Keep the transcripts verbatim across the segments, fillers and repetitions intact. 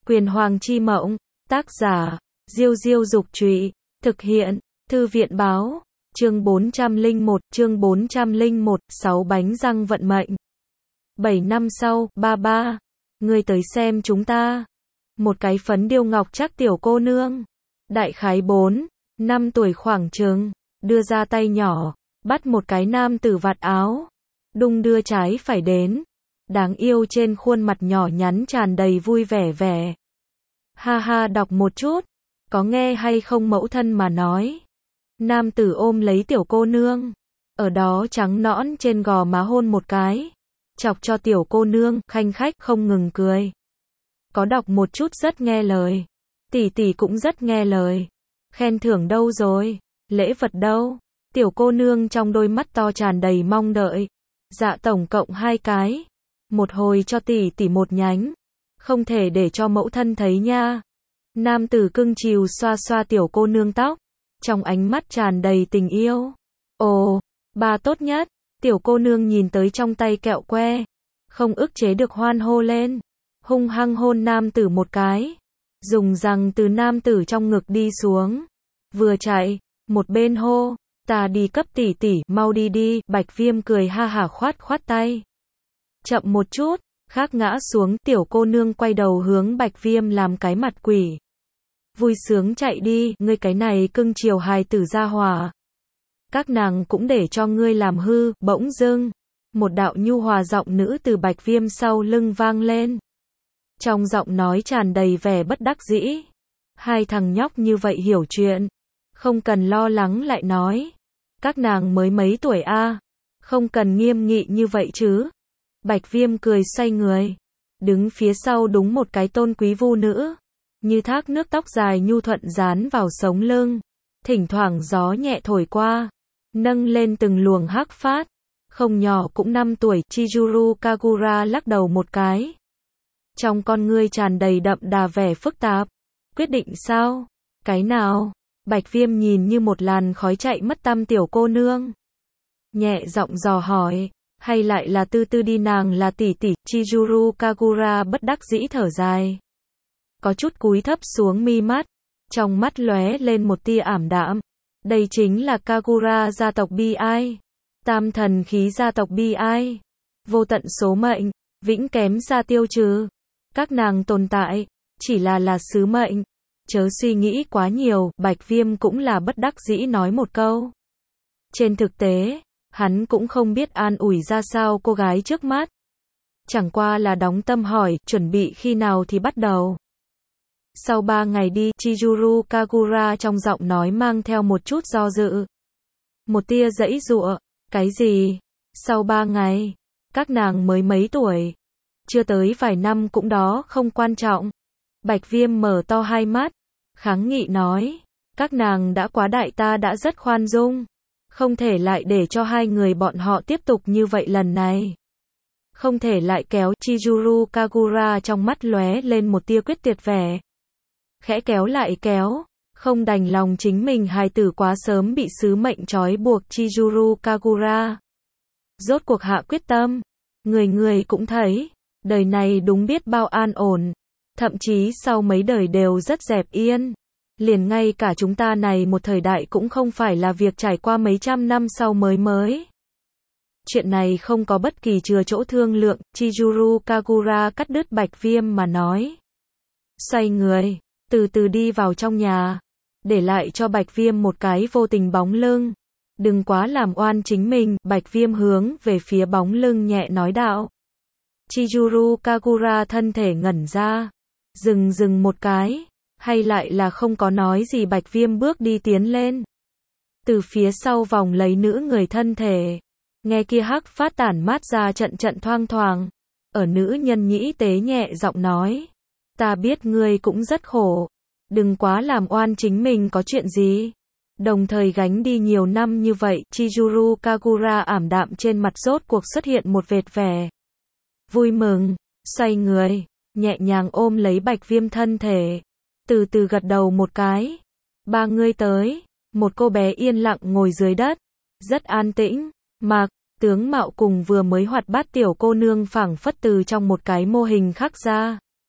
Quyền Hoàng chi mộng, tác giả, Diêu Diêu Dục Trụy, thực hiện, Thư viện Báo, chương bốn trăm lẻ một, chương bốn trăm lẻ một, sáu bánh răng vận mệnh. Bảy năm sau, ba ba, ngươi tới xem chúng ta. Một cái phấn điêu ngọc trác tiểu cô nương, đại khái bốn, năm tuổi khoảng chừng, đưa ra tay nhỏ, bắt một cái nam tử vạt áo, đung đưa trái phải đến. Đáng yêu trên khuôn mặt nhỏ nhắn tràn đầy vui vẻ vẻ. Ha ha, đọc một chút, có nghe hay không mẫu thân mà nói. Nam tử ôm lấy tiểu cô nương, ở đó trắng nõn trên gò má hôn một cái, chọc cho tiểu cô nương khanh khách không ngừng cười. Có đọc một chút rất nghe lời, tỷ tỷ cũng rất nghe lời. Khen thưởng đâu rồi, lễ vật đâu? Tiểu cô nương trong đôi mắt to tràn đầy mong đợi. Dạ tổng cộng hai cái, một hồi cho tỷ tỷ một nhánh, không thể để cho mẫu thân thấy nha. Nam tử cưng chiều xoa xoa tiểu cô nương tóc, trong ánh mắt tràn đầy tình yêu. Ồ, ba tốt nhất. Tiểu cô nương nhìn tới trong tay kẹo que, không ức chế được hoan hô lên, hung hăng hôn nam tử một cái, dùng răng từ nam tử trong ngực đi xuống, vừa chạy, một bên hô, ta đi cấp tỷ tỷ, mau đi đi. Bạch Viêm cười ha hả khoát khoát tay. Chậm một chút, khác ngã xuống. Tiểu cô nương quay đầu hướng Bạch Viêm làm cái mặt quỷ. Vui sướng chạy đi, ngươi cái này cưng chiều hài tử gia hỏa. Các nàng cũng để cho ngươi làm hư. Bỗng dưng, một đạo nhu hòa giọng nữ từ Bạch Viêm sau lưng vang lên. Trong giọng nói tràn đầy vẻ bất đắc dĩ. Hai thằng nhóc như vậy hiểu chuyện, không cần lo lắng. Lại nói, các nàng mới mấy tuổi a, à? Không cần nghiêm nghị như vậy chứ. Bạch Viêm cười xoay người, đứng phía sau đúng một cái tôn quý vu nữ, như thác nước tóc dài nhu thuận dán vào sống lưng, thỉnh thoảng gió nhẹ thổi qua, nâng lên từng luồng hắc phát. Không nhỏ cũng năm tuổi. Chizuru Kagura lắc đầu một cái, trong con ngươi tràn đầy đậm đà vẻ phức tạp. Quyết định sao? Cái nào? Bạch Viêm nhìn như một làn khói chạy mất tăm tiểu cô nương, nhẹ giọng dò hỏi, hay lại là tư tư đi? Nàng là tỷ tỷ. Chizuru Kagura bất đắc dĩ thở dài, có chút cúi thấp xuống mi mắt, trong mắt lóe lên một tia ảm đạm. Đây chính là Kagura gia tộc bi ai, tam thần khí gia tộc bi ai, vô tận số mệnh, vĩnh kém gia tiêu trừ. Các nàng tồn tại, chỉ là là sứ mệnh. Chớ suy nghĩ quá nhiều. Bạch Viêm cũng là bất đắc dĩ nói một câu. Trên thực tế, hắn cũng không biết an ủi ra sao cô gái trước mắt. Chẳng qua là đóng tâm hỏi, chuẩn bị khi nào thì bắt đầu. Sau ba ngày đi. Chizuru Kagura trong giọng nói mang theo một chút do dự, một tia giãy giụa. Cái gì? Sau ba ngày? Các nàng mới mấy tuổi? Chưa tới vài năm cũng đó không quan trọng. Bạch Viêm mở to hai mắt, kháng nghị nói, các nàng đã quá đại, ta đã rất khoan dung, không thể lại để cho hai người bọn họ tiếp tục như vậy lần này. Không thể lại kéo. Chizuru Kagura trong mắt lóe lên một tia quyết tuyệt vẻ, khẽ kéo lại kéo, không đành lòng chính mình hài tử quá sớm bị sứ mệnh trói buộc. Chizuru Kagura rốt cuộc hạ quyết tâm. Người người cũng thấy, đời này đúng biết bao an ổn, thậm chí sau mấy đời đều rất dẹp yên. Liền ngay cả chúng ta này một thời đại cũng không phải là việc trải qua mấy trăm năm sau mới mới. Chuyện này không có bất kỳ chừa chỗ thương lượng. Chizuru Kagura cắt đứt Bạch Viêm mà nói. Xoay người, từ từ đi vào trong nhà, để lại cho Bạch Viêm một cái vô tình bóng lưng. Đừng quá làm oan chính mình. Bạch Viêm hướng về phía bóng lưng nhẹ nói đạo. Chizuru Kagura thân thể ngẩn ra, dừng dừng một cái, hay lại là không có nói gì. Bạch Viêm bước đi tiến lên, từ phía sau vòng lấy nữ người thân thể, nghe kia hắc phát tản mát ra trận trận thoang thoảng. Ở nữ nhân nhĩ tế nhẹ giọng nói, ta biết ngươi cũng rất khổ, đừng quá làm oan chính mình. Có chuyện gì? Đồng thời gánh đi nhiều năm như vậy. Chizuru Kagura ảm đạm trên mặt rốt cuộc xuất hiện một vệt vẻ vui mừng, xoay người, nhẹ nhàng ôm lấy Bạch Viêm thân thể, từ từ gật đầu một cái. Ba ngươi tới. Một cô bé yên lặng ngồi dưới đất, rất an tĩnh, mặc, tướng mạo cùng vừa mới hoạt bát tiểu cô nương phảng phất từ trong một cái mô hình khác ra.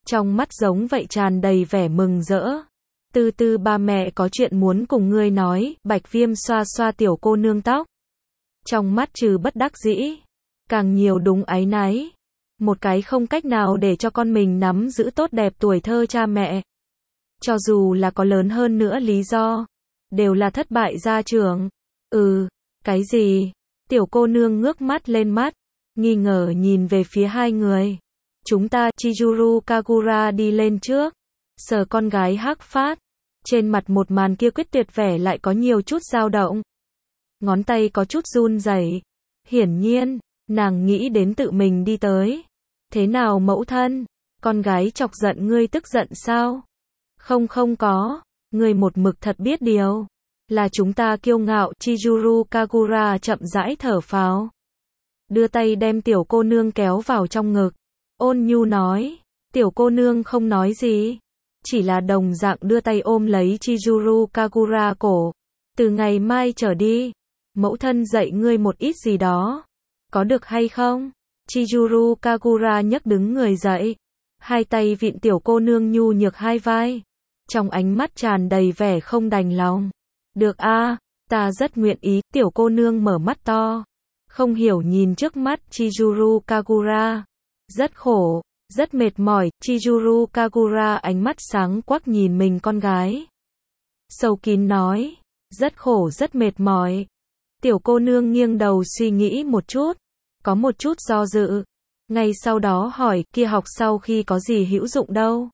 trong mắt giống vậy tràn đầy vẻ mừng rỡ. Từ từ ba mẹ có chuyện muốn cùng ngươi nói, Bạch Viêm xoa xoa tiểu cô nương tóc. Trong mắt trừ bất đắc dĩ, càng nhiều đúng áy náy. Một cái không cách nào để cho con mình nắm giữ tốt đẹp tuổi thơ cha mẹ. Cho dù là có lớn hơn nữa lý do, đều là thất bại gia trưởng. Ừ, cái gì? Tiểu cô nương ngước mắt lên mắt, nghi ngờ nhìn về phía hai người. Chúng ta, Chizuru Kagura đi lên trước, sờ con gái hắc phát. Trên mặt một màn kia quyết tuyệt vẻ lại có nhiều chút dao động. Ngón tay có chút run rẩy. Hiển nhiên, nàng nghĩ đến tự mình đi tới. Thế nào mẫu thân? Con gái chọc giận ngươi tức giận sao? Không không có, ngươi một mực thật biết điều. Là chúng ta kiêu ngạo. Chizuru Kagura chậm rãi thở phào. Đưa tay đem tiểu cô nương kéo vào trong ngực. Ôn nhu nói. Tiểu cô nương không nói gì. Chỉ là đồng dạng đưa tay ôm lấy Chizuru Kagura cổ. Từ ngày mai trở đi, mẫu thân dạy ngươi một ít gì đó. Có được hay không? Chizuru Kagura nhấc đứng người dậy. Hai tay vịn tiểu cô nương nhu nhược hai vai. Trong ánh mắt tràn đầy vẻ không đành lòng. Được a, ta rất nguyện ý. Tiểu cô nương mở mắt to. Không hiểu nhìn trước mắt Chizuru Kagura. Rất khổ, rất mệt mỏi. Chizuru Kagura ánh mắt sáng quắc nhìn mình con gái. Sâu kín nói. Rất khổ rất mệt mỏi. Tiểu cô nương nghiêng đầu suy nghĩ một chút. Có một chút do dự. Ngay sau đó hỏi, kia học sau khi có gì hữu dụng đâu?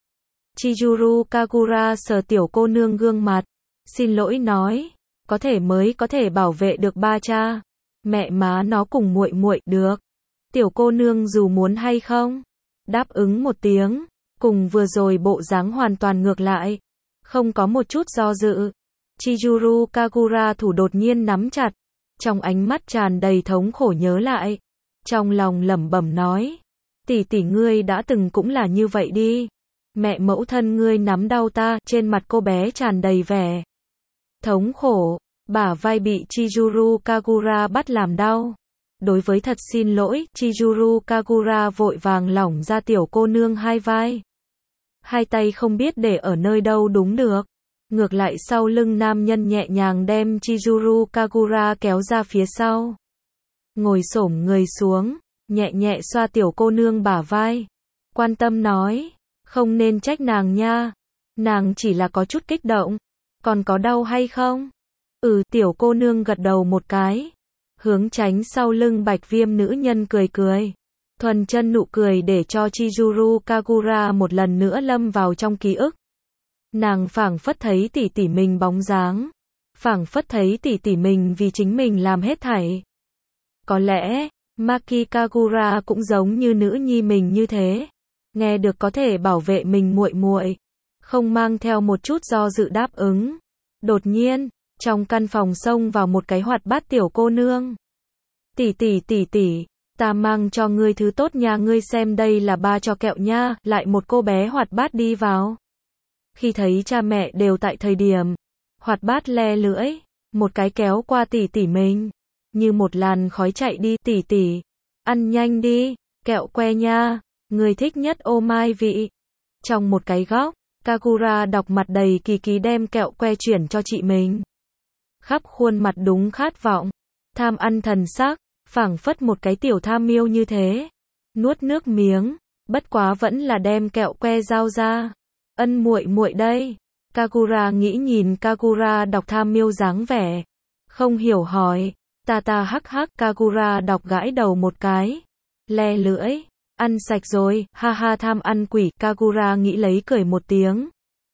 Chizuru Kagura sờ tiểu cô nương gương mặt. Xin lỗi nói. Có thể mới có thể bảo vệ được ba cha. Mẹ má nó cùng muội muội được. Tiểu cô nương dù muốn hay không. Đáp ứng một tiếng. Cùng vừa rồi bộ dáng hoàn toàn ngược lại. Không có một chút do dự. Chizuru Kagura thủ đột nhiên nắm chặt. Trong ánh mắt tràn đầy thống khổ nhớ lại. Trong lòng lẩm bẩm nói. Tỷ tỷ ngươi đã từng cũng là như vậy đi. Mẹ mẫu thân ngươi nắm đau ta. Trên mặt cô bé tràn đầy vẻ thống khổ. Bả vai bị Chizuru Kagura bắt làm đau. Đối với thật xin lỗi, Chizuru Kagura vội vàng lỏng ra tiểu cô nương hai vai. Hai tay không biết để ở nơi đâu đúng được. Ngược lại sau lưng nam nhân nhẹ nhàng đem Chizuru Kagura kéo ra phía sau. Ngồi xổm người xuống, nhẹ nhẹ xoa tiểu cô nương bả vai. Quan tâm nói, không nên trách nàng nha. Nàng chỉ là có chút kích động. Còn có đau hay không? Ừ, tiểu cô nương gật đầu một cái. Hướng tránh sau lưng Bạch Viêm nữ nhân cười cười. Thuần chân nụ cười để cho Chizuru Kagura một lần nữa lâm vào trong ký ức. Nàng phảng phất thấy tỷ tỷ mình bóng dáng. Phảng phất thấy tỷ tỷ mình vì chính mình làm hết thảy. Có lẽ, Maki Kagura cũng giống như nữ nhi mình như thế. Nghe được có thể bảo vệ mình muội muội, không mang theo một chút do dự đáp ứng. Đột nhiên, trong căn phòng xông vào một cái hoạt bát tiểu cô nương. Tỷ tỷ tỷ tỷ, ta mang cho ngươi thứ tốt nha, ngươi xem đây là ba cho kẹo nha. Lại một cô bé hoạt bát đi vào. Khi thấy cha mẹ đều tại thời điểm, hoạt bát le lưỡi, một cái kéo qua tỷ tỷ mình, như một làn khói chạy đi. Tỷ tỷ, ăn nhanh đi, kẹo que nha, người thích nhất ô mai vị. Trong một cái góc, Kagura đọc mặt đầy kỳ ký đem kẹo que chuyển cho chị mình. Khắp khuôn mặt đúng khát vọng, tham ăn thần sắc, phảng phất một cái tiểu tham miêu như thế. Nuốt nước miếng, bất quá vẫn là đem kẹo que giao ra. Ân muội muội đây. Kagura nghĩ nhìn Kagura đọc tham miêu dáng vẻ. Không hiểu hỏi. Ta ta hắc hắc. Kagura đọc gãi đầu một cái. Le lưỡi. Ăn sạch rồi. Ha ha tham ăn quỷ. Kagura nghĩ lấy cười một tiếng.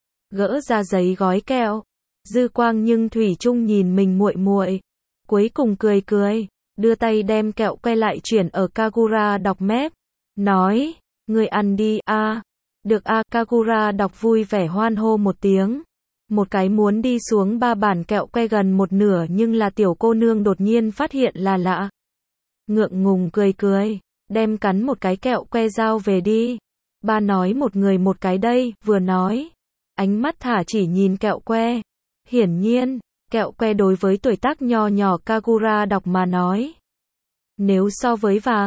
Gỡ ra giấy gói kẹo. Dư quang nhưng thủy chung nhìn mình muội muội. Cuối cùng cười cười. Đưa tay đem kẹo que lại chuyển ở Kagura đọc mép. Nói. Người ăn đi a. Được a. Kagura đọc vui vẻ hoan hô một tiếng. Một cái muốn đi xuống ba bản kẹo que gần một nửa nhưng là tiểu cô nương đột nhiên phát hiện là lạ. Ngượng ngùng cười cười. Đem cắn một cái kẹo que giao về đi. Ba nói một người một cái đây. Vừa nói. Ánh mắt thả chỉ nhìn kẹo que. Hiển nhiên, kẹo que đối với tuổi tác nho nhỏ Kagura đọc mà nói. Nếu so với vàng,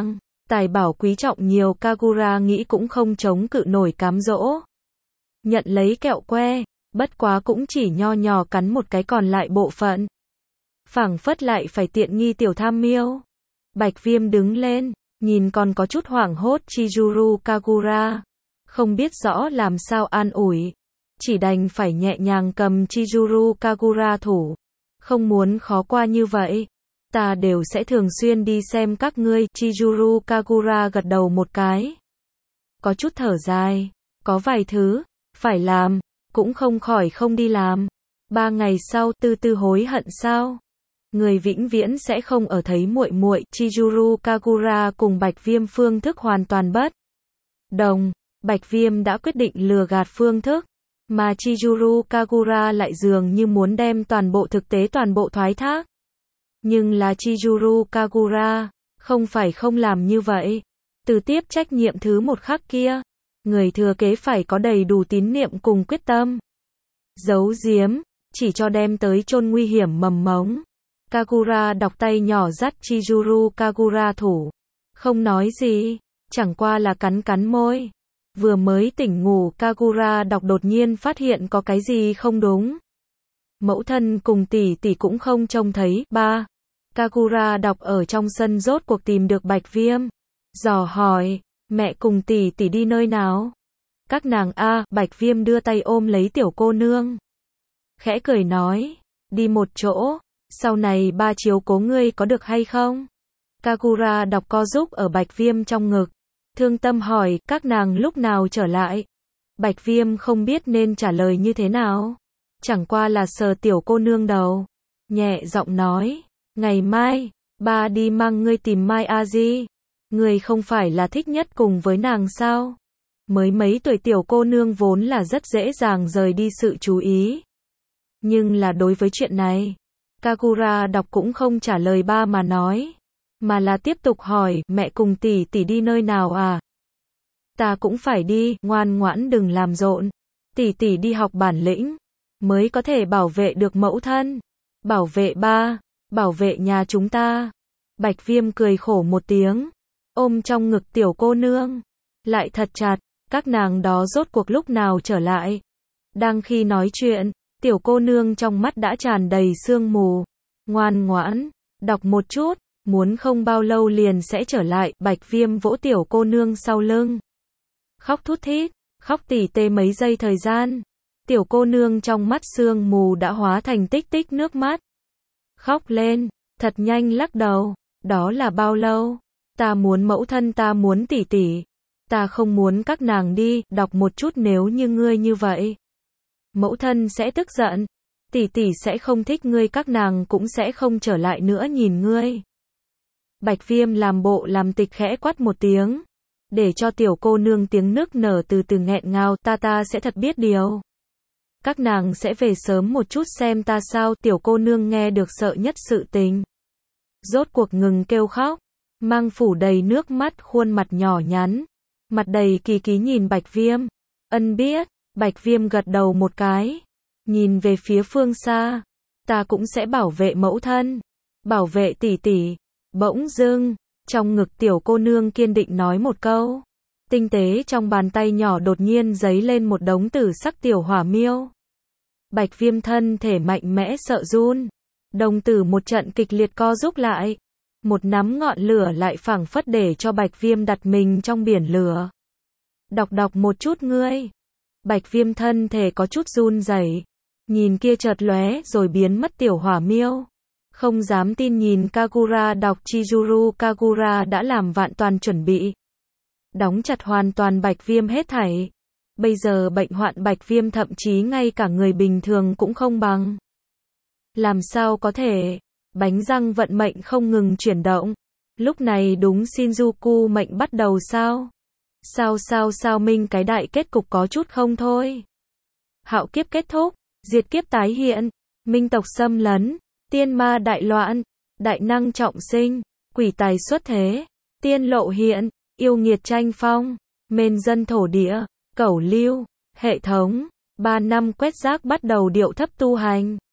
Tài bảo quý trọng nhiều, Kagura nghĩ cũng không chống cự nổi cám dỗ. Nhận lấy kẹo que, bất quá cũng chỉ nho nhỏ cắn một cái còn lại bộ phận. Phảng phất lại phải tiện nghi tiểu tham miêu. Bạch Viêm đứng lên, nhìn còn có chút hoảng hốt Chizuru Kagura. Không biết rõ làm sao an ủi. Chỉ đành phải nhẹ nhàng cầm Chizuru Kagura thủ. Không muốn khó qua như vậy. Ta đều sẽ thường xuyên đi xem các ngươi. Chizuru Kagura gật đầu một cái. Có chút thở dài. Có vài thứ, phải làm, cũng không khỏi không đi làm. Ba ngày sau, tư tư hối hận sao? Người vĩnh viễn sẽ không ở thấy muội muội. Chizuru Kagura cùng Bạch Viêm phương thức hoàn toàn bất đồng. Bạch Viêm đã quyết định lừa gạt phương thức, mà Chizuru Kagura lại dường như muốn đem toàn bộ thực tế toàn bộ thoái thác. Nhưng là Chizuru Kagura, không phải không làm như vậy. Từ tiếp trách nhiệm thứ một khắc kia, người thừa kế phải có đầy đủ tín niệm cùng quyết tâm. Giấu giếm, chỉ cho đem tới chôn nguy hiểm mầm mống. Kagura đọc tay nhỏ dắt Chizuru Kagura thủ. Không nói gì, chẳng qua là cắn cắn môi. Vừa mới tỉnh ngủ, Kagura đọc đột nhiên phát hiện có cái gì không đúng. Mẫu thân cùng tỷ tỷ cũng không trông thấy. Ba. Kagura đọc ở trong sân rốt cuộc tìm được Bạch Viêm. Dò hỏi, mẹ cùng tỷ tỷ đi nơi nào? Các nàng a, Bạch Viêm đưa tay ôm lấy tiểu cô nương. Khẽ cười nói, đi một chỗ, sau này ba chiếu cố ngươi có được hay không? Kagura đọc co giúp ở Bạch Viêm trong ngực. Thương tâm hỏi, các nàng lúc nào trở lại? Bạch Viêm không biết nên trả lời như thế nào. Chẳng qua là sờ tiểu cô nương đầu. Nhẹ giọng nói, ngày mai, ba đi mang ngươi tìm Mai A Di. Ngươi không phải là thích nhất cùng với nàng sao? Mới mấy tuổi tiểu cô nương vốn là rất dễ dàng rời đi sự chú ý. Nhưng là đối với chuyện này, Kagura đọc cũng không trả lời ba mà nói. Mà là tiếp tục hỏi, mẹ cùng tỷ tỷ đi nơi nào à? Ta cũng phải đi, ngoan ngoãn đừng làm rộn. Tỷ tỷ đi học bản lĩnh, mới có thể bảo vệ được mẫu thân. Bảo vệ ba, bảo vệ nhà chúng ta. Bạch Viêm cười khổ một tiếng, ôm trong ngực tiểu cô nương, lại thật chặt. Các nàng đó rốt cuộc lúc nào trở lại? Đang khi nói chuyện, tiểu cô nương trong mắt đã tràn đầy sương mù. Ngoan ngoãn, đọc một chút, muốn không bao lâu liền sẽ trở lại. Bạch Viêm vỗ tiểu cô nương sau lưng. Khóc thút thít, khóc tỉ tê mấy giây thời gian. Tiểu cô nương trong mắt sương mù đã hóa thành tích tích nước mắt. Khóc lên, thật nhanh lắc đầu. Đó là bao lâu? Ta muốn mẫu thân, ta muốn tỷ tỷ. Ta không muốn các nàng đi. Đọc một chút, nếu như ngươi như vậy, mẫu thân sẽ tức giận. Tỷ tỷ sẽ không thích ngươi, các nàng cũng sẽ không trở lại nữa nhìn ngươi. Bạch Viêm làm bộ làm tịch khẽ quát một tiếng, để cho tiểu cô nương tiếng nức nở từ từ nghẹn ngào. Ta ta sẽ thật biết điều. Các nàng sẽ về sớm một chút xem ta sao? Tiểu cô nương nghe được sợ nhất sự tình, rốt cuộc ngừng kêu khóc, mang phủ đầy nước mắt, khuôn mặt nhỏ nhắn, mặt đầy kỳ ký nhìn Bạch Viêm. Ân biết. Bạch Viêm gật đầu một cái, nhìn về phía phương xa. Ta cũng sẽ bảo vệ mẫu thân, bảo vệ tỷ tỷ. Bỗng dưng, trong ngực tiểu cô nương kiên định nói một câu. Tinh tế trong bàn tay nhỏ đột nhiên giấy lên một đống tử sắc tiểu hỏa miêu. Bạch Viêm thân thể mạnh mẽ sợ run. Đồng tử một trận kịch liệt co rút lại. Một nắm ngọn lửa lại phảng phất để cho Bạch Viêm đặt mình trong biển lửa. Đọc đọc một chút ngươi. Bạch Viêm thân thể có chút run rẩy, nhìn kia chợt lóe rồi biến mất tiểu hỏa miêu. Không dám tin nhìn Kagura đọc. Chizuru Kagura đã làm vạn toàn chuẩn bị, đóng chặt hoàn toàn Bạch Viêm hết thảy. Bây giờ bệnh hoạn Bạch Viêm thậm chí ngay cả người bình thường cũng không bằng. Làm sao có thể? Bánh răng vận mệnh không ngừng chuyển động. Lúc này đúng Shinjuku mệnh bắt đầu sao? Sao sao sao Minh cái đại kết cục có chút không thôi. Hạo kiếp kết thúc, diệt kiếp tái hiện, minh tộc xâm lấn, tiên ma đại loạn, đại năng trọng sinh, quỷ tài xuất thế, tiên lộ hiện, yêu nghiệt tranh phong, mền dân thổ địa, cẩu lưu, hệ thống, ba năm quét rác bắt đầu điệu thấp tu hành.